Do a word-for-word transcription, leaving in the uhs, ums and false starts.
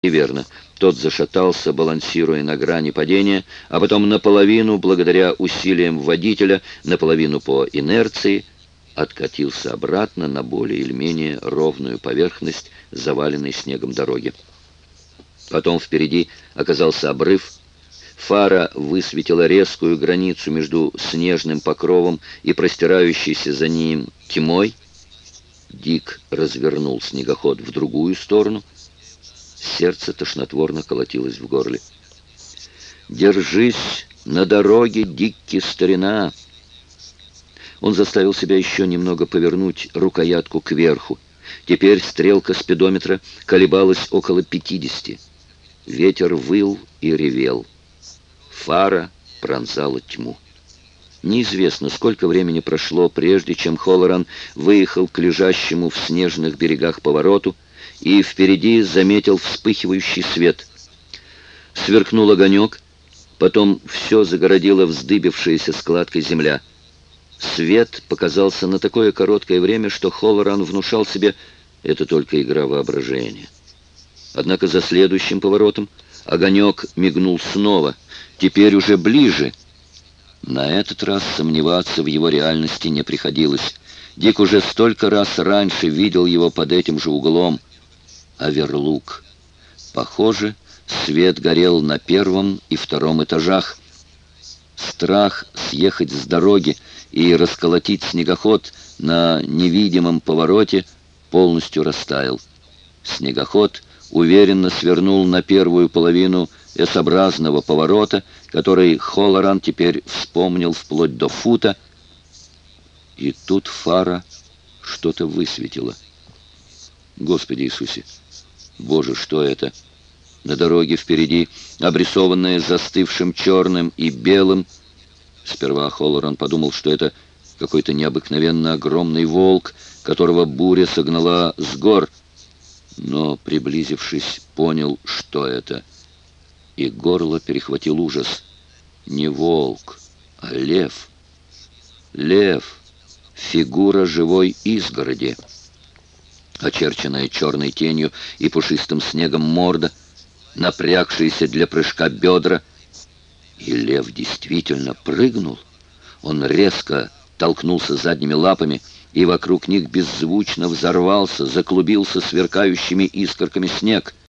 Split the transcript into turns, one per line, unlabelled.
Неверно. Тот зашатался, балансируя на грани падения, а потом наполовину, благодаря усилиям водителя, наполовину по инерции, откатился обратно на более или менее ровную поверхность заваленной снегом дороги. Потом впереди оказался обрыв. Фара высветила резкую границу между снежным покровом и простирающейся за ним тьмой. Дик развернул снегоход в другую сторону. Сердце тошнотворно колотилось в горле. «Держись на дороге, Дикки, старина!» Он заставил себя еще немного повернуть рукоятку кверху. Теперь стрелка спидометра колебалась около пятидесяти. Ветер выл и ревел. Фара пронзала тьму. Неизвестно, сколько времени прошло, прежде чем Холлоран выехал к лежащему в снежных берегах повороту и впереди заметил вспыхивающий свет. Сверкнул огонек, потом все загородила вздыбившаяся складкой земля. Свет показался на такое короткое время, что Холлоран внушал себе, это только игра воображения. Однако за следующим поворотом огонек мигнул снова, теперь уже ближе. На этот раз сомневаться в его реальности не приходилось. Дик уже столько раз раньше видел его под этим же углом. Оверлук. Похоже, свет горел на первом и втором этажах. Страх съехать с дороги и расколотить снегоход на невидимом повороте полностью растаял. Снегоход уверенно свернул на первую половину эсообразного поворота, который Холлоран теперь вспомнил вплоть до фута. И тут фара что-то высветила. Господи Иисусе! Боже, что это? На дороге впереди, обрисованная застывшим черным и белым. Сперва Холлоран подумал, что это какой-то необыкновенно огромный волк, которого буря согнала с гор. Но, приблизившись, понял, что это. И горло перехватил ужас. Не волк, а лев. Лев. Фигура живой изгороди. Очерченная черной тенью и пушистым снегом морда, напрягшиеся для прыжка бедра. И лев действительно прыгнул. Он резко толкнулся задними лапами, и вокруг них беззвучно взорвался, заклубился сверкающими искорками снег.